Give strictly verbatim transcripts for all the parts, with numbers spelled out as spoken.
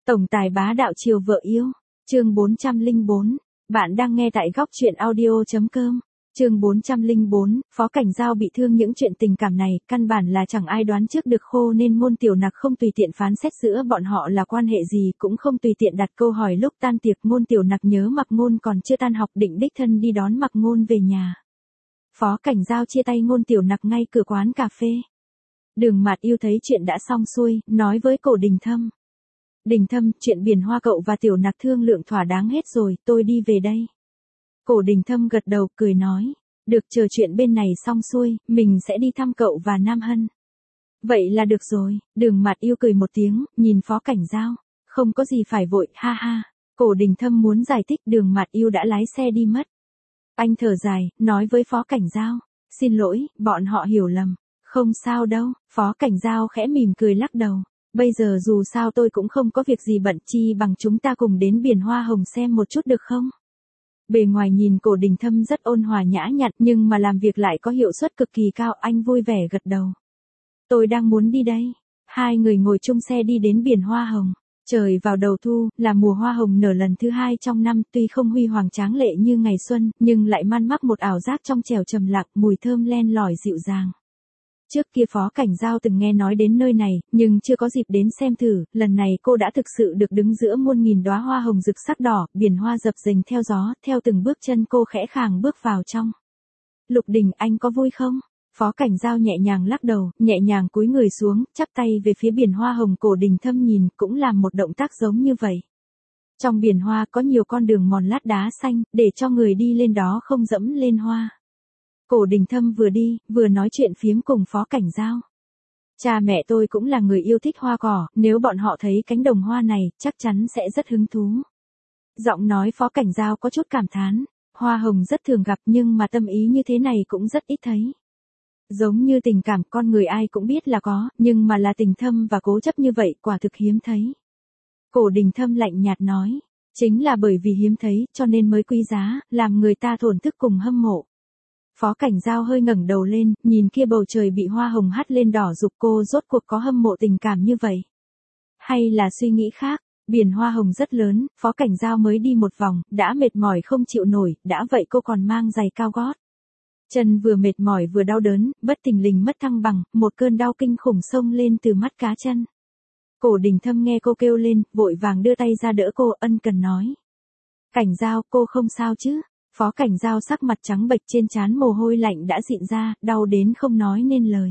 Tổng tài bá đạo chiều vợ yêu. Chương bốn trăm lẻ bốn. Bạn đang nghe tại góc truyện audio chấm com. Chương bốn trăm lẻ bốn, Phó Cảnh Giao bị thương. Những chuyện tình cảm này, căn bản là chẳng ai đoán trước được, khô nên Ngôn Tiểu Nặc không tùy tiện phán xét giữa bọn họ là quan hệ gì, cũng không tùy tiện đặt câu hỏi. Lúc tan tiệc, Ngôn Tiểu Nặc nhớ Mạc Ngôn còn chưa tan học, định đích thân đi đón Mạc Ngôn về nhà. Phó Cảnh Giao chia tay Ngôn Tiểu Nặc ngay cửa quán cà phê. Đường Mạt Yêu thấy chuyện đã xong xuôi, nói với Cổ Đình Thâm. Đình Thâm, chuyện Biển Hoa cậu và Tiểu Nặc thương lượng thỏa đáng hết rồi, tôi đi về đây. Cổ Đình Thâm gật đầu, cười nói. Được, chờ chuyện bên này xong xuôi, mình sẽ đi thăm cậu và Nam Hân. Vậy là được rồi. Đường Mạt Yêu cười một tiếng, nhìn Phó Cảnh Giao. Không có gì phải vội, ha ha. Cổ Đình Thâm muốn giải thích, Đường Mạt Yêu đã lái xe đi mất. Anh thở dài, nói với Phó Cảnh Giao. Xin lỗi, bọn họ hiểu lầm. Không sao đâu. Phó Cảnh Giao khẽ mỉm cười lắc đầu. Bây giờ dù sao tôi cũng không có việc gì bận, chi bằng chúng ta cùng đến Biển Hoa Hồng xem một chút được không? Bề ngoài nhìn Cổ Đình Thâm rất ôn hòa nhã nhặn, nhưng mà làm việc lại có hiệu suất cực kỳ cao. Anh vui vẻ gật đầu. Tôi đang muốn đi đây. Hai người ngồi chung xe đi đến Biển Hoa Hồng. Trời vào đầu thu, là mùa hoa hồng nở lần thứ hai trong năm, tuy không huy hoàng tráng lệ như ngày xuân, nhưng lại man mác một ảo giác trong trẻo trầm lặng, mùi thơm len lỏi dịu dàng. Trước kia Phó Cảnh Giao từng nghe nói đến nơi này, nhưng chưa có dịp đến xem thử. Lần này cô đã thực sự được đứng giữa muôn nghìn đóa hoa hồng rực sắc đỏ, biển hoa dập dềnh theo gió, theo từng bước chân cô khẽ khàng bước vào trong. Lục Đình, anh có vui không? Phó Cảnh Giao nhẹ nhàng lắc đầu, nhẹ nhàng cúi người xuống, chắp tay về phía biển hoa hồng. Cổ Đình Thâm nhìn, cũng làm một động tác giống như vậy. Trong biển hoa có nhiều con đường mòn lát đá xanh, để cho người đi lên đó không dẫm lên hoa. Cổ Đình Thâm vừa đi, vừa nói chuyện phiếm cùng Phó Cảnh Giao. Cha mẹ tôi cũng là người yêu thích hoa cỏ, nếu bọn họ thấy cánh đồng hoa này, chắc chắn sẽ rất hứng thú. Giọng nói Phó Cảnh Giao có chút cảm thán, hoa hồng rất thường gặp nhưng mà tâm ý như thế này cũng rất ít thấy. Giống như tình cảm con người ai cũng biết là có, nhưng mà là tình thâm và cố chấp như vậy quả thực hiếm thấy. Cổ Đình Thâm lạnh nhạt nói, chính là bởi vì hiếm thấy, cho nên mới quý giá, làm người ta thổn thức cùng hâm mộ. Phó Cảnh Giao hơi ngẩng đầu lên, nhìn kia bầu trời bị hoa hồng hắt lên đỏ rực, cô rốt cuộc có hâm mộ tình cảm như vậy? Hay là suy nghĩ khác? Biển hoa hồng rất lớn, Phó Cảnh Giao mới đi một vòng, đã mệt mỏi không chịu nổi, đã vậy cô còn mang giày cao gót. Chân vừa mệt mỏi vừa đau đớn, bất thình lình mất thăng bằng, một cơn đau kinh khủng xông lên từ mắt cá chân. Cổ Đình Thâm nghe cô kêu lên, vội vàng đưa tay ra đỡ cô, ân cần nói. Cảnh Giao, cô không sao chứ? Phó Cảnh Giao sắc mặt trắng bệch, trên trán mồ hôi lạnh đã dịn ra, đau đến không nói nên lời.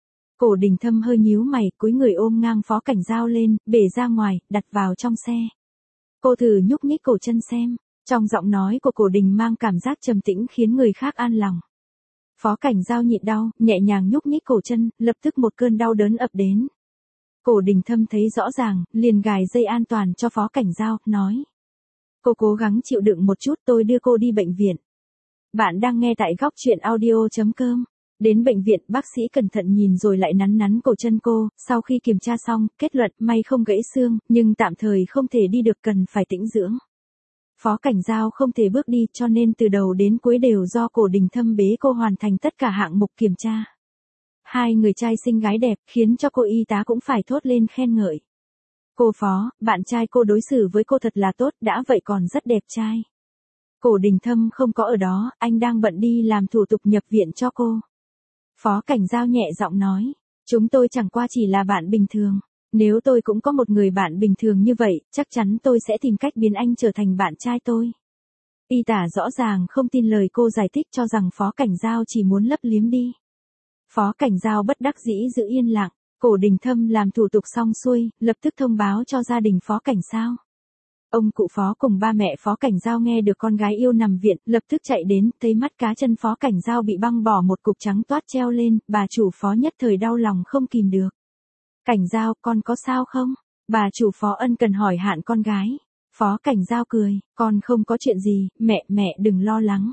Cổ Đình Thâm hơi nhíu mày, cúi người ôm ngang Phó Cảnh Giao lên, bể ra ngoài, đặt vào trong xe. Cô thử nhúc nhích cổ chân xem. Trong giọng nói của Cổ Đình mang cảm giác trầm tĩnh khiến người khác an lòng. Phó Cảnh Giao nhịn đau, nhẹ nhàng nhúc nhích cổ chân, lập tức một cơn đau đớn ập đến. Cổ Đình Thâm thấy rõ ràng, liền gài dây an toàn cho Phó Cảnh Giao, nói. Cô cố gắng chịu đựng một chút, tôi đưa cô đi bệnh viện. Bạn đang nghe tại góc truyện audio chấm com. Đến bệnh viện, bác sĩ cẩn thận nhìn rồi lại nắn nắn cổ chân cô, sau khi kiểm tra xong, kết luận may không gãy xương, nhưng tạm thời không thể đi được, cần phải tĩnh dưỡng. Phó Cảnh Giao không thể bước đi, cho nên từ đầu đến cuối đều do Cổ Đình Thâm bế cô hoàn thành tất cả hạng mục kiểm tra. Hai người trai xinh gái đẹp, khiến cho cô y tá cũng phải thốt lên khen ngợi. Cô Phó, bạn trai cô đối xử với cô thật là tốt, đã vậy còn rất đẹp trai. Cổ Đình Thâm không có ở đó, anh đang bận đi làm thủ tục nhập viện cho cô. Phó Cảnh Giao nhẹ giọng nói, chúng tôi chẳng qua chỉ là bạn bình thường. Nếu tôi cũng có một người bạn bình thường như vậy, chắc chắn tôi sẽ tìm cách biến anh trở thành bạn trai tôi. Y tá rõ ràng không tin lời cô giải thích, cho rằng Phó Cảnh Giao chỉ muốn lấp liếm đi. Phó Cảnh Giao bất đắc dĩ giữ yên lặng. Cổ Đình Thâm làm thủ tục xong xuôi, lập tức thông báo cho gia đình Phó Cảnh Giao. Ông cụ Phó cùng ba mẹ Phó Cảnh Giao nghe được con gái yêu nằm viện, lập tức chạy đến, thấy mắt cá chân Phó Cảnh Giao bị băng bỏ một cục trắng toát treo lên, bà chủ Phó nhất thời đau lòng không kìm được. Cảnh Giao, con có sao không? Bà chủ Phó ân cần hỏi hạn con gái. Phó Cảnh Giao cười, con không có chuyện gì, mẹ, mẹ đừng lo lắng.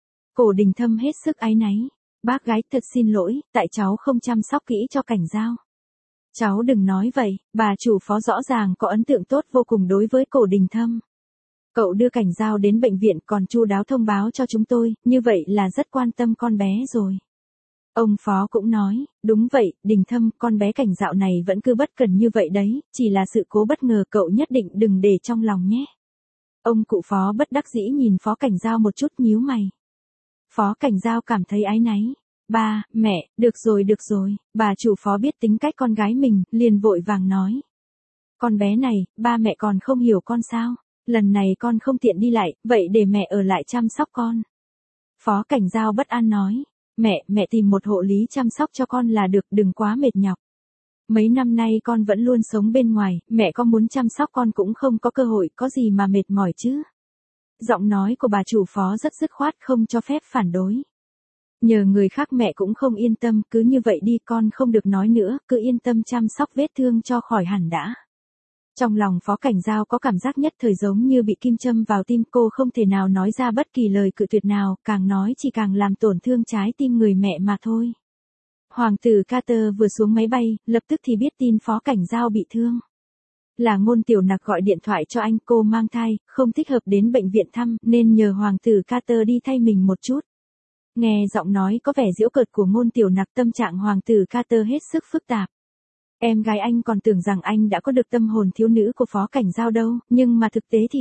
Cổ Đình Thâm hết sức áy náy. Bác gái thật xin lỗi, tại cháu không chăm sóc kỹ cho Cảnh Giao. Cháu đừng nói vậy, bà chủ Phó rõ ràng có ấn tượng tốt vô cùng đối với Cổ Đình Thâm. Cậu đưa Cảnh Giao đến bệnh viện còn chu đáo thông báo cho chúng tôi, như vậy là rất quan tâm con bé rồi. Ông phó cũng nói, đúng vậy, Đình Thâm, con bé Cảnh dạo này vẫn cứ bất cần như vậy đấy, chỉ là sự cố bất ngờ, cậu nhất định đừng để trong lòng nhé. Ông cụ phó bất đắc dĩ nhìn phó Cảnh Giao một chút nhíu mày. Phó Cảnh Giao cảm thấy áy náy. Ba, mẹ, được rồi được rồi, bà chủ phó biết tính cách con gái mình, liền vội vàng nói. Con bé này, ba mẹ còn không hiểu con sao, lần này con không tiện đi lại, vậy để mẹ ở lại chăm sóc con. Phó Cảnh Giao bất an nói. Mẹ, mẹ tìm một hộ lý chăm sóc cho con là được, đừng quá mệt nhọc. Mấy năm nay con vẫn luôn sống bên ngoài, mẹ có muốn chăm sóc con cũng không có cơ hội, có gì mà mệt mỏi chứ. Giọng nói của bà chủ phó rất dứt khoát, không cho phép phản đối. Nhờ người khác mẹ cũng không yên tâm, cứ như vậy đi, con không được nói nữa, cứ yên tâm chăm sóc vết thương cho khỏi hẳn đã. Trong lòng Phó Cảnh Giao có cảm giác nhất thời giống như bị kim châm vào tim, cô không thể nào nói ra bất kỳ lời cự tuyệt nào, càng nói chỉ càng làm tổn thương trái tim người mẹ mà thôi. Hoàng tử Carter vừa xuống máy bay, lập tức thì biết tin Phó Cảnh Giao bị thương. Là Ngôn Tiểu Nặc gọi điện thoại cho anh, cô mang thai, không thích hợp đến bệnh viện thăm, nên nhờ Hoàng tử Carter đi thay mình một chút. Nghe giọng nói có vẻ giễu cợt của Ngôn Tiểu Nặc, tâm trạng Hoàng tử Carter hết sức phức tạp. Em gái anh còn tưởng rằng anh đã có được tâm hồn thiếu nữ của Phó Cảnh Giao đâu, nhưng mà thực tế thì...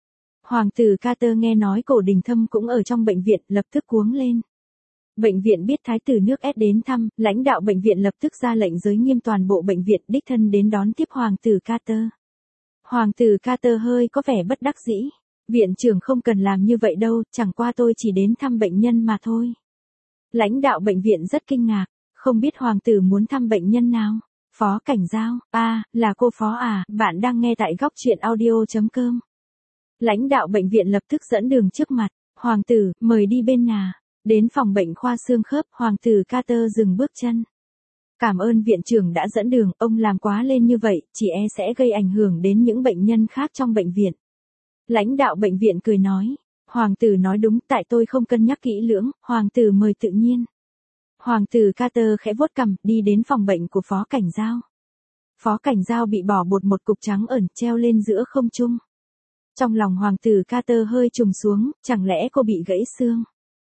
Hoàng tử Carter nghe nói Cổ Đình Thâm cũng ở trong bệnh viện, lập tức cuống lên. Bệnh viện biết thái tử nước S đến thăm, lãnh đạo bệnh viện lập tức ra lệnh giới nghiêm toàn bộ bệnh viện, đích thân đến đón tiếp Hoàng tử Carter. Hoàng tử Carter hơi có vẻ bất đắc dĩ. Viện trưởng không cần làm như vậy đâu, chẳng qua tôi chỉ đến thăm bệnh nhân mà thôi. Lãnh đạo bệnh viện rất kinh ngạc, không biết hoàng tử muốn thăm bệnh nhân nào. Phó Cảnh Giao, a à, là cô Phó à, bạn đang nghe tại góc truyện audio.com. Lãnh đạo bệnh viện lập tức dẫn đường trước mặt, hoàng tử, mời đi bên nhà. Đến phòng bệnh khoa xương khớp, hoàng tử Carter dừng bước chân. Cảm ơn viện trưởng đã dẫn đường, ông làm quá lên như vậy, chỉ e sẽ gây ảnh hưởng đến những bệnh nhân khác trong bệnh viện. Lãnh đạo bệnh viện cười nói, hoàng tử nói đúng, tại tôi không cân nhắc kỹ lưỡng, hoàng tử mời tự nhiên. Hoàng tử Carter khẽ vuốt cằm, đi đến phòng bệnh của Phó Cảnh Giao. Phó Cảnh Giao bị bỏ bột một cục trắng ẩn treo lên giữa không trung. Trong lòng hoàng tử Carter hơi trùng xuống, chẳng lẽ cô bị gãy xương?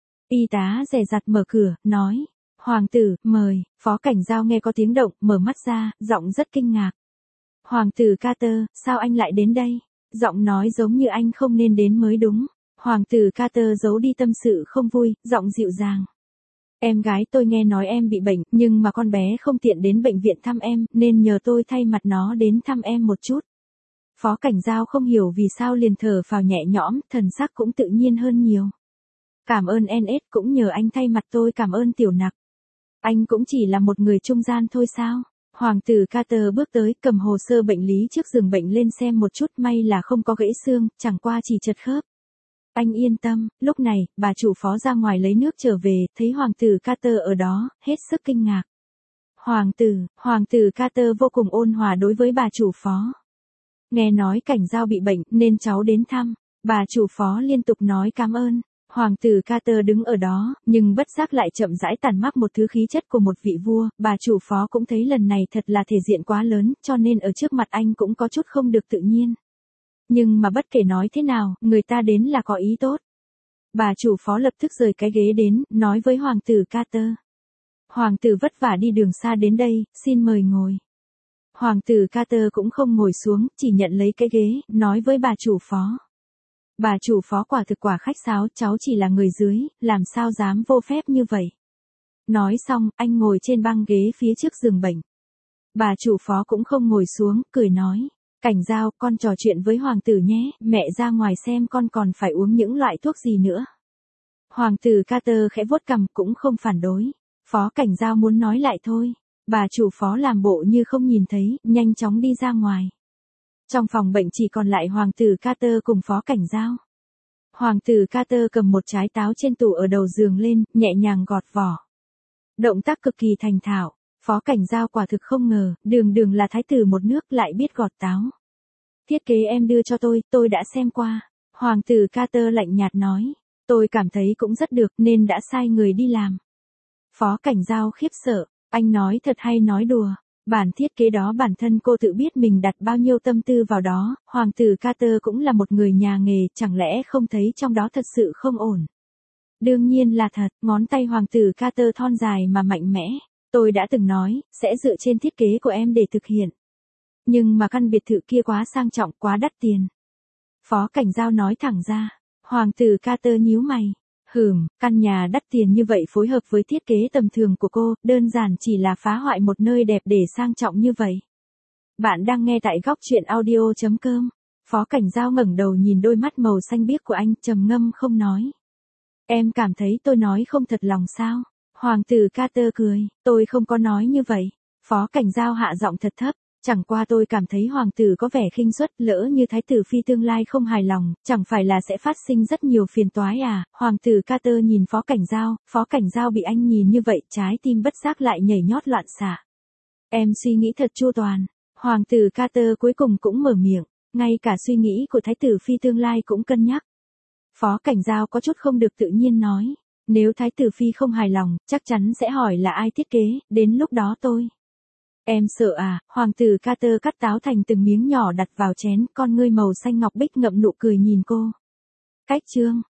Y tá dè dặt mở cửa, nói, hoàng tử, mời. Phó Cảnh Giao nghe có tiếng động, mở mắt ra, giọng rất kinh ngạc. Hoàng tử Carter, sao anh lại đến đây? Giọng nói giống như anh không nên đến mới đúng. Hoàng tử Carter giấu đi tâm sự không vui, giọng dịu dàng. Em gái tôi nghe nói em bị bệnh, nhưng mà con bé không tiện đến bệnh viện thăm em, nên nhờ tôi thay mặt nó đến thăm em một chút. Phó Cảnh Giao không hiểu vì sao liền thở phào nhẹ nhõm, thần sắc cũng tự nhiên hơn nhiều. Cảm ơn en ét, cũng nhờ anh thay mặt tôi cảm ơn Tiểu Nặc. Anh cũng chỉ là một người trung gian thôi sao? Hoàng tử Carter bước tới, cầm hồ sơ bệnh lý trước giường bệnh lên xem một chút, may là không có gãy xương, chẳng qua chỉ chật khớp. Anh yên tâm. Lúc này, bà chủ Phó ra ngoài lấy nước trở về, thấy hoàng tử Carter ở đó, hết sức kinh ngạc. Hoàng tử, hoàng tử Carter vô cùng ôn hòa đối với bà chủ Phó. Nghe nói Cảnh Giao bị bệnh, nên cháu đến thăm. Bà chủ Phó liên tục nói cảm ơn. Hoàng tử Carter đứng ở đó, nhưng bất giác lại chậm rãi tản mát một thứ khí chất của một vị vua. Bà chủ Phó cũng thấy lần này thật là thể diện quá lớn, cho nên ở trước mặt anh cũng có chút không được tự nhiên. Nhưng mà bất kể nói thế nào, người ta đến là có ý tốt. Bà chủ Phó lập tức rời cái ghế đến, nói với hoàng tử Carter. Hoàng tử vất vả đi đường xa đến đây, xin mời ngồi. Hoàng tử Carter cũng không ngồi xuống, chỉ nhận lấy cái ghế, nói với bà chủ Phó. Bà chủ Phó quả thực quả khách sáo, cháu chỉ là người dưới, làm sao dám vô phép như vậy. Nói xong, anh ngồi trên băng ghế phía trước giường bệnh. Bà chủ Phó cũng không ngồi xuống, cười nói. Cảnh Giao, con trò chuyện với hoàng tử nhé, mẹ ra ngoài xem con còn phải uống những loại thuốc gì nữa. Hoàng tử Carter khẽ vuốt cằm, cũng không phản đối. Phó Cảnh Giao muốn nói lại thôi. Bà chủ Phó làm bộ như không nhìn thấy, nhanh chóng đi ra ngoài. Trong phòng bệnh chỉ còn lại hoàng tử Carter cùng Phó Cảnh Giao. Hoàng tử Carter cầm một trái táo trên tủ ở đầu giường lên, nhẹ nhàng gọt vỏ. Động tác cực kỳ thành thạo. Phó Cảnh Giao quả thực không ngờ, đường đường là thái tử một nước lại biết gọt táo. Thiết kế em đưa cho tôi, tôi đã xem qua. Hoàng tử Carter lạnh nhạt nói. Tôi cảm thấy cũng rất được nên đã sai người đi làm. Phó Cảnh Giao khiếp sợ, anh nói thật hay nói đùa. Bản thiết kế đó bản thân cô tự biết mình đặt bao nhiêu tâm tư vào đó. Hoàng tử Carter cũng là một người nhà nghề, chẳng lẽ không thấy trong đó thật sự không ổn. Đương nhiên là thật, ngón tay hoàng tử Carter thon dài mà mạnh mẽ. Tôi đã từng nói, sẽ dựa trên thiết kế của em để thực hiện. Nhưng mà căn biệt thự kia quá sang trọng, quá đắt tiền. Phó Cảnh Giao nói thẳng ra. Hoàng tử Carter nhíu mày. Hừm, căn nhà đắt tiền như vậy phối hợp với thiết kế tầm thường của cô, đơn giản chỉ là phá hoại một nơi đẹp để sang trọng như vậy. Bạn đang nghe tại góc truyện audio chấm com. Phó Cảnh Giao ngẩng đầu nhìn đôi mắt màu xanh biếc của anh, trầm ngâm không nói. Em cảm thấy tôi nói không thật lòng sao? Hoàng tử Carter cười, tôi không có nói như vậy. Phó Cảnh Giao hạ giọng thật thấp, chẳng qua tôi cảm thấy hoàng tử có vẻ khinh suất, lỡ như thái tử phi tương lai không hài lòng, chẳng phải là sẽ phát sinh rất nhiều phiền toái à? Hoàng tử Carter nhìn Phó Cảnh Giao, Phó Cảnh Giao bị anh nhìn như vậy, trái tim bất giác lại nhảy nhót loạn xạ. Em suy nghĩ thật chu toàn. Hoàng tử Carter cuối cùng cũng mở miệng, ngay cả suy nghĩ của thái tử phi tương lai cũng cân nhắc. Phó Cảnh Giao có chút không được tự nhiên nói, nếu thái tử phi không hài lòng, chắc chắn sẽ hỏi là ai thiết kế, đến lúc đó tôi. Em sợ à? Hoàng tử Carter cắt táo thành từng miếng nhỏ đặt vào chén, con ngươi màu xanh ngọc bích ngậm nụ cười nhìn cô. Cách chương